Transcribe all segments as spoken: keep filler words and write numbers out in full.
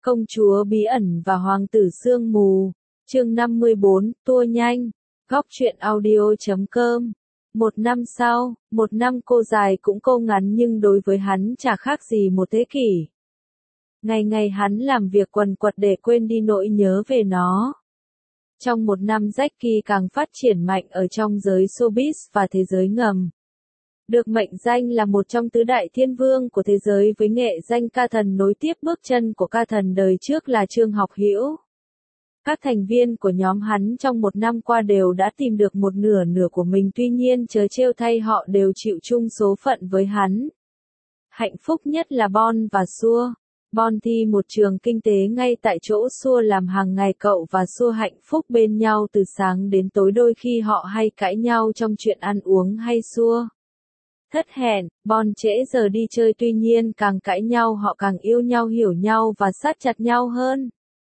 Công chúa bí ẩn và hoàng tử sương mù. Chương năm mươi bốn, tua nhanh. Góc truyện audio chấm com. Một năm sau, một năm cô dài cũng cô ngắn nhưng đối với hắn chả khác gì một thế kỷ. Ngày ngày hắn làm việc quần quật để quên đi nỗi nhớ về nó. Trong một năm Jackie càng phát triển mạnh ở trong giới showbiz và thế giới ngầm. Được mệnh danh là một trong tứ đại thiên vương của thế giới với nghệ danh ca thần nối tiếp bước chân của ca thần đời trước là Trương Học Hữu. Các thành viên của nhóm hắn trong một năm qua đều đã tìm được một nửa nửa của mình, tuy nhiên trớ trêu thay họ đều chịu chung số phận với hắn. Hạnh phúc nhất là Bon và Sua. Bon thi một trường kinh tế ngay tại chỗ Sua làm hàng ngày, cậu và Sua hạnh phúc bên nhau từ sáng đến tối, đôi khi họ hay cãi nhau trong chuyện ăn uống hay Sua thất hẹn, Bon trễ giờ đi chơi, tuy nhiên càng cãi nhau họ càng yêu nhau, hiểu nhau và sát chặt nhau hơn.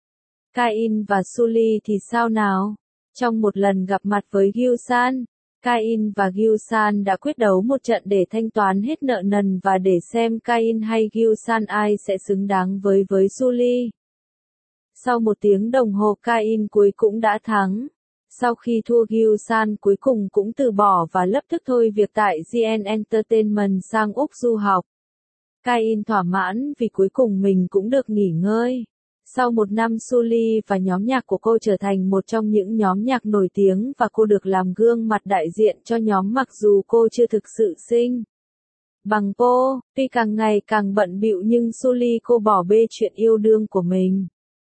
Cain và Sully thì sao nào? Trong một lần gặp mặt với Gilsan, Cain và Gilsan đã quyết đấu một trận để thanh toán hết nợ nần và để xem Cain hay Gilsan ai sẽ xứng đáng với với Sully. Sau một tiếng đồng hồ Cain cuối cũng đã thắng. Sau khi thua, Gilsan cuối cùng cũng từ bỏ và lập tức thôi việc tại giê en Entertainment sang Úc du học. Cain thỏa mãn vì cuối cùng mình cũng được nghỉ ngơi. Sau một năm, Sully và nhóm nhạc của cô trở thành một trong những nhóm nhạc nổi tiếng và cô được làm gương mặt đại diện cho nhóm mặc dù cô chưa thực sự xinh bằng cô. Tuy càng ngày càng bận bịu nhưng Sully cô bỏ bê chuyện yêu đương của mình.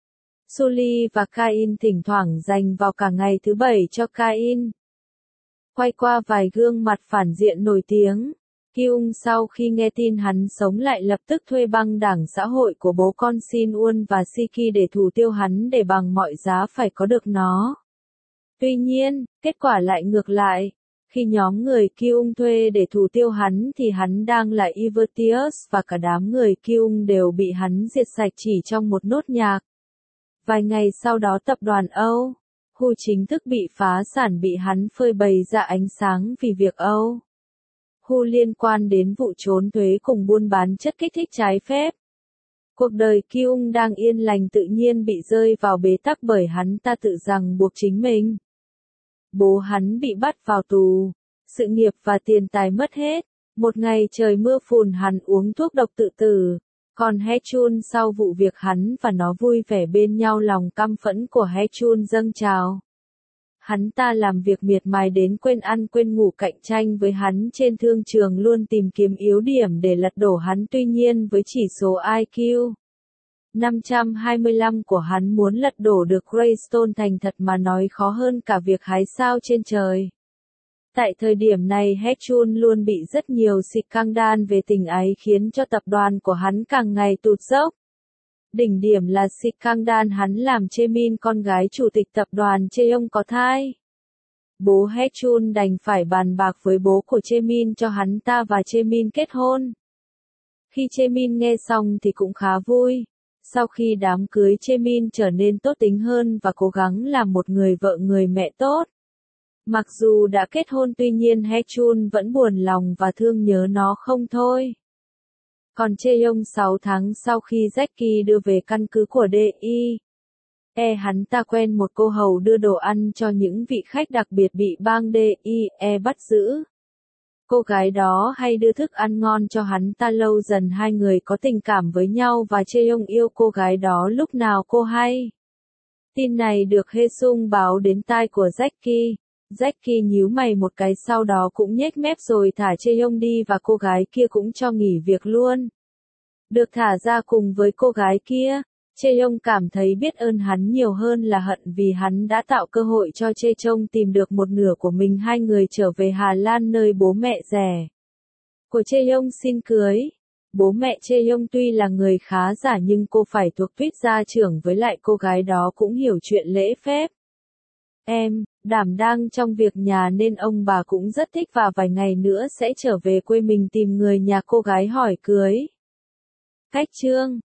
Sully và Cain thỉnh thoảng dành vào cả ngày thứ bảy cho Cain. Quay qua vài gương mặt phản diện nổi tiếng. Kyung sau khi nghe tin hắn sống lại lập tức thuê băng đảng xã hội của bố con Shin Won và Siki để thủ tiêu hắn để bằng mọi giá phải có được nó. Tuy nhiên, kết quả lại ngược lại. Khi nhóm người Kyung thuê để thủ tiêu hắn thì hắn đang là Evertius và cả đám người Kyung đều bị hắn diệt sạch chỉ trong một nốt nhạc. Vài ngày sau đó tập đoàn Âu Hu chính thức bị phá sản, bị hắn phơi bày ra ánh sáng vì việc Âu Hu liên quan đến vụ trốn thuế cùng buôn bán chất kích thích trái phép. Cuộc đời Kyung đang yên lành tự nhiên bị rơi vào bế tắc bởi hắn ta tự ràng buộc chính mình. Bố hắn bị bắt vào tù, sự nghiệp và tiền tài mất hết. Một ngày trời mưa phùn hắn uống thuốc độc tự tử. Còn Haechun sau vụ việc hắn và nó vui vẻ bên nhau, lòng căm phẫn của Haechun dâng trào. Hắn ta làm việc miệt mài đến quên ăn quên ngủ, cạnh tranh với hắn trên thương trường, luôn tìm kiếm yếu điểm để lật đổ hắn. Tuy nhiên với chỉ số i kiu năm trăm hai mươi lăm của hắn, muốn lật đổ được Greystone thành thật mà nói khó hơn cả việc hái sao trên trời. Tại thời điểm này Haechun luôn bị rất nhiều scandal về tình ái khiến cho tập đoàn của hắn càng ngày tụt dốc. Đỉnh điểm là scandal hắn làm Jaemin, con gái chủ tịch tập đoàn Cheong có thai. Bố Haechun đành phải bàn bạc với bố của Jaemin cho hắn ta và Jaemin kết hôn. Khi Jaemin nghe xong thì cũng khá vui. Sau khi đám cưới, Jaemin trở nên tốt tính hơn và cố gắng làm một người vợ người mẹ tốt. Mặc dù đã kết hôn tuy nhiên Haechun vẫn buồn lòng và thương nhớ nó không thôi. Còn Cheong sáu tháng sau khi Jackie đưa về căn cứ của đê i e, hắn ta quen một cô hầu đưa đồ ăn cho những vị khách đặc biệt bị bang đê i e bắt giữ. Cô gái đó hay đưa thức ăn ngon cho hắn ta, lâu dần hai người có tình cảm với nhau và Cheong yêu cô gái đó lúc nào cô hay. Tin này được Haesung báo đến tai của Jackie. Jackie nhíu mày một cái, sau đó cũng nhếch mép rồi thả Cheong đi và cô gái kia cũng cho nghỉ việc luôn. Được thả ra cùng với cô gái kia, Cheong cảm thấy biết ơn hắn nhiều hơn là hận vì hắn đã tạo cơ hội cho Cheong tìm được một nửa của mình. Hai người trở về Hà Lan nơi bố mẹ rẻ của Cheong xin cưới. Bố mẹ Cheong tuy là người khá giả nhưng cô phải thuộc tuyết gia trưởng, với lại cô gái đó cũng hiểu chuyện lễ phép. Em, đảm đang trong việc nhà nên ông bà cũng rất thích và vài ngày nữa sẽ trở về quê mình tìm người nhà cô gái hỏi cưới. Cách chương